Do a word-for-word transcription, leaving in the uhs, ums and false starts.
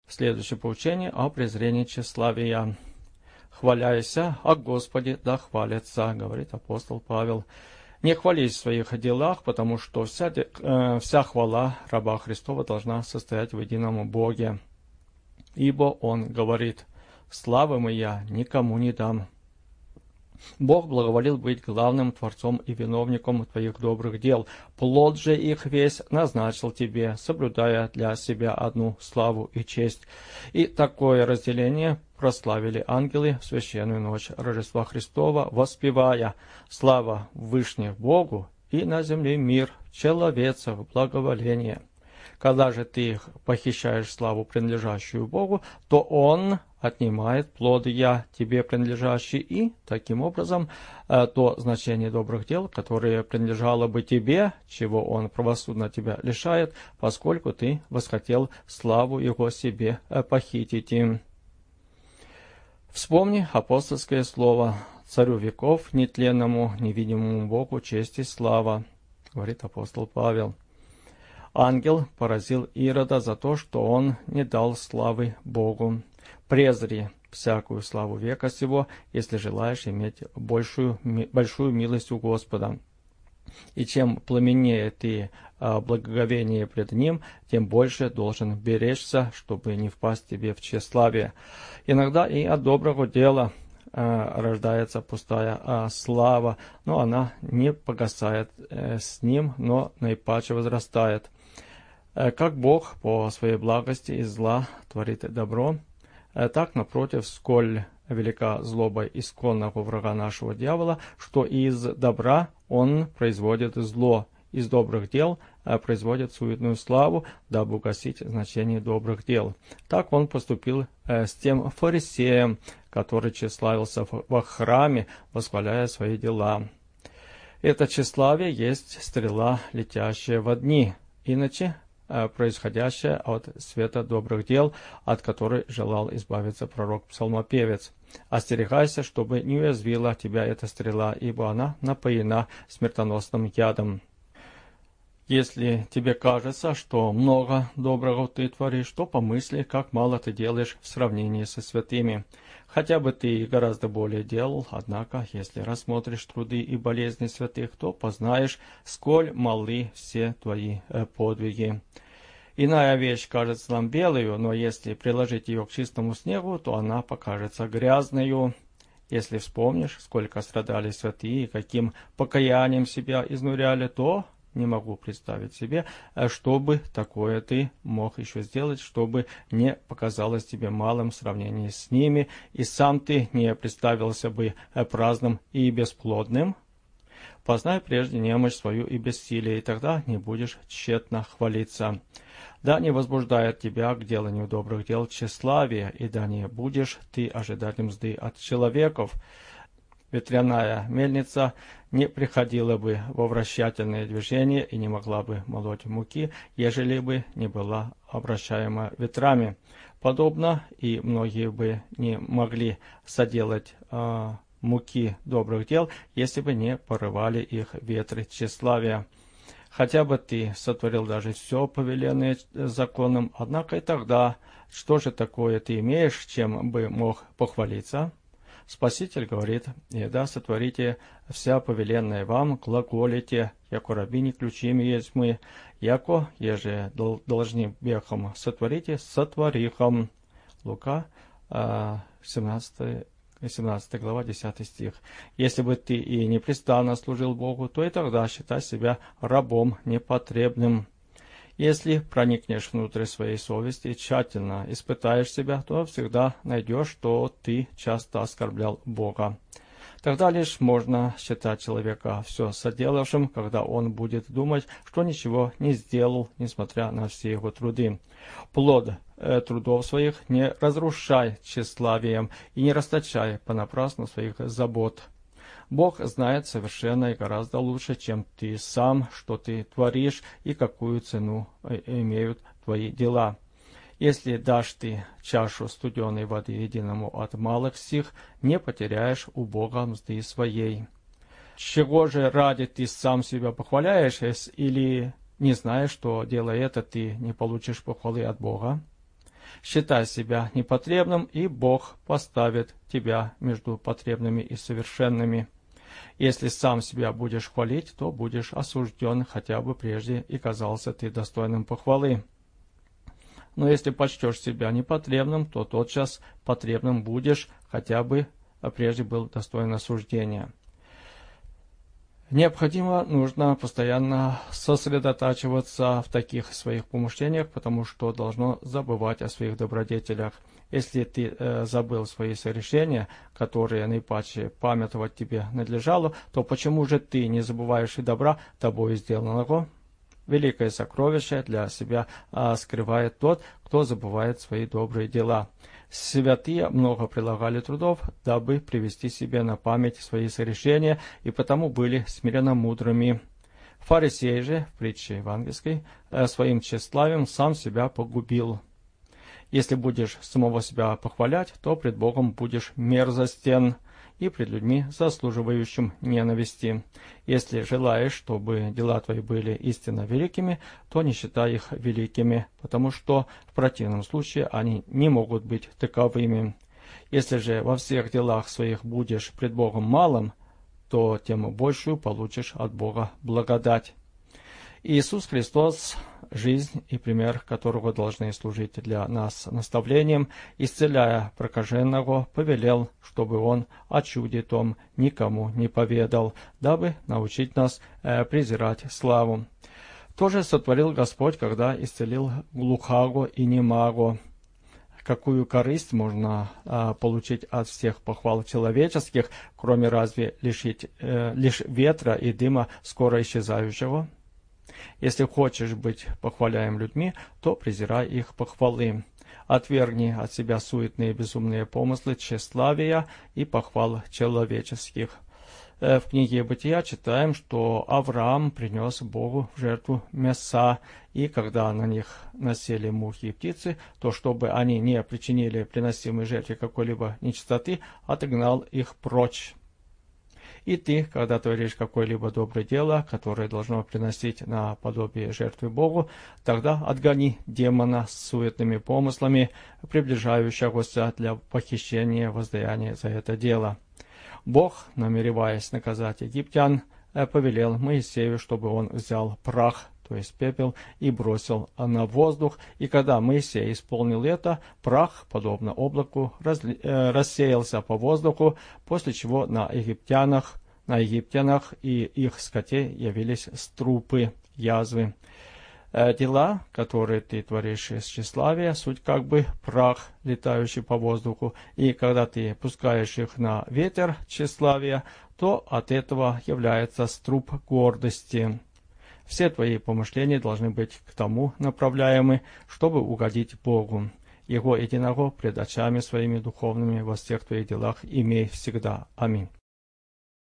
Следующее поучение о презрении тщеславия. «Хваляйся о Господе, да хвалятся», — говорит апостол Павел. «Не хвались в своих делах, потому что вся, э, вся хвала раба Христова должна состоять в едином Боге. Ибо Он говорит: славы моя никому не дам». Бог благоволил быть главным творцом и виновником твоих добрых дел. Плод же их весь назначил тебе, соблюдая для себя одну славу и честь. И такое разделение прославили ангелы в священную ночь Рождества Христова, воспевая: слава Вышних Богу, и на земле мир, человецов благоволение. Когда же ты похищаешь славу, принадлежащую Богу, то Он отнимает плоды я тебе принадлежащие, и таким образом то значение добрых дел, которое принадлежало бы тебе, чего Он правосудно тебя лишает, поскольку ты восхотел славу Его себе похитить им. Вспомни апостольское слово: царю веков, нетленному, невидимому Богу, честь и слава, говорит апостол Павел. Ангел поразил Ирода за то, что он не дал славы Богу. Презри всякую славу века сего, если желаешь иметь большую, большую милость у Господа. И чем пламеннее ты благоговение пред Ним, тем больше должен беречься, чтобы не впасть тебе в тщеславие. Иногда и от доброго дела рождается пустая слава, но она не погасает с ним, но наипаче возрастает. Как Бог по своей благости из зла творит добро, так, напротив, сколь велика злоба исконного врага нашего дьявола, что из добра он производит зло, из добрых дел производит суетную славу, дабы угасить значение добрых дел. Так он поступил с тем фарисеем, который тщеславился во храме, восхваляя свои дела. Это тщеславие есть стрела, летящая во дни, иначе происходящая от света добрых дел, от которой желал избавиться пророк-псалмопевец. Остерегайся, чтобы не уязвила тебя эта стрела, ибо она напоена смертоносным ядом. Если тебе кажется, что много доброго ты творишь, то помысли, как мало ты делаешь в сравнении со святыми. Хотя бы ты гораздо более делал, однако, если рассмотришь труды и болезни святых, то познаешь, сколь малы все твои подвиги. Иная вещь кажется нам белою, но если приложить ее к чистому снегу, то она покажется грязною. Если вспомнишь, сколько страдали святые и каким покаянием себя изнуряли, то не могу представить себе, чтобы такое ты мог еще сделать, чтобы не показалось тебе малым в сравнении с ними, и сам ты не представился бы праздным и бесплодным. Познай прежде немощь свою и бессилие, и тогда не будешь тщетно хвалиться. Да не возбуждает тебя к деланию добрых дел тщеславие, и да не будешь ты ожидать мзды от человеков. Ветряная мельница не приходила бы во вращательное движение и не могла бы молоть муки, ежели бы не была обращаема ветрами. Подобно и многие бы не могли соделать э, муки добрых дел, если бы не порывали их ветры тщеславия. Хотя бы ты сотворил даже все повеленное законом, однако и тогда, что же такое ты имеешь, чем бы мог похвалиться? Спаситель говорит: «Еда сотворите вся повеленная вам, глаголите, яко рабини ключими есть мы, яко, еже должны бехом сотворите, сотворихом». Лука, семнадцатая глава, десятый стих. «Если бы ты и непрестанно служил Богу, то и тогда считай себя рабом непотребным». Если проникнешь внутрь своей совести и тщательно испытаешь себя, то всегда найдешь, что ты часто оскорблял Бога. Тогда лишь можно считать человека все соделавшим, когда он будет думать, что ничего не сделал, несмотря на все его труды. Плод э, трудов своих не разрушай тщеславием и не расточай понапрасну своих забот. Бог знает совершенно и гораздо лучше, чем ты сам, что ты творишь и какую цену имеют твои дела. Если дашь ты чашу студеной воды единому от малых сих, не потеряешь у Бога мзды своей. Чего же ради ты сам себя похваляешь, или не знаешь, что, делая это, ты не получишь похвалы от Бога? Считай себя непотребным, и Бог поставит тебя между потребными и совершенными. Если сам себя будешь хвалить, то будешь осужден, хотя бы прежде и казался ты достойным похвалы. Но если почтешь себя непотребным, то тотчас потребным будешь, хотя бы прежде был достоин осуждения. Необходимо, нужно постоянно сосредотачиваться в таких своих помышлениях, потому что должно забывать о своих добродетелях. Если ты э, забыл свои согрешения, которые наипаче памятовать тебе надлежало, то почему же ты не забываешь и добра тобой сделанного? Великое сокровище для себя а, скрывает тот, кто забывает свои добрые дела. Святые много прилагали трудов, дабы привести себе на память свои согрешения, и потому были смиренно мудрыми. Фарисей же, в притче евангельской, своим тщеславием сам себя погубил. Если будешь самого себя похвалять, то пред Богом будешь мерзостен, и пред людьми, заслуживающим ненависти. Если желаешь, чтобы дела твои были истинно великими, то не считай их великими, потому что в противном случае они не могут быть таковыми. Если же во всех делах своих будешь пред Богом малым, то тем большую получишь от Бога благодать. Иисус Христос, жизнь и пример которого должны служить для нас наставлением, исцеляя прокаженного, повелел, чтобы он о чуде том никому не поведал, дабы научить нас э, презирать славу. Тоже сотворил Господь, когда исцелил глухаго и немаго. Какую корысть можно а, получить от всех похвал человеческих, кроме разве лишить, э, лишь ветра и дыма скоро исчезающего? Если хочешь быть похваляем людьми, то презирай их похвалы. Отвергни от себя суетные безумные помыслы тщеславия и похвал человеческих. В книге Бытия читаем, что Авраам принес Богу в жертву мяса, и когда на них насели мухи и птицы, то чтобы они не причинили приносимой жертве какой-либо нечистоты, отогнал их прочь. И ты, когда творишь какое-либо доброе дело, которое должно приносить на подобие жертвы Богу, тогда отгони демона с суетными помыслами, приближающегося для похищения воздаяния за это дело. Бог, намереваясь наказать египтян, повелел Моисею, чтобы он взял прах, то есть пепел, и бросил на воздух. И когда Моисей исполнил это, прах, подобно облаку, разли, э, рассеялся по воздуху, после чего на египтянах, на египтянах и их скоте явились струпы, язвы. Э, дела, которые ты творишь из тщеславия, суть как бы прах, летающий по воздуху, и когда ты пускаешь их на ветер тщеславия, то от этого является струп гордости. Все твои помышления должны быть к тому направляемы, чтобы угодить Богу. Его единого пред очами своими духовными во всех твоих делах имей всегда. Аминь.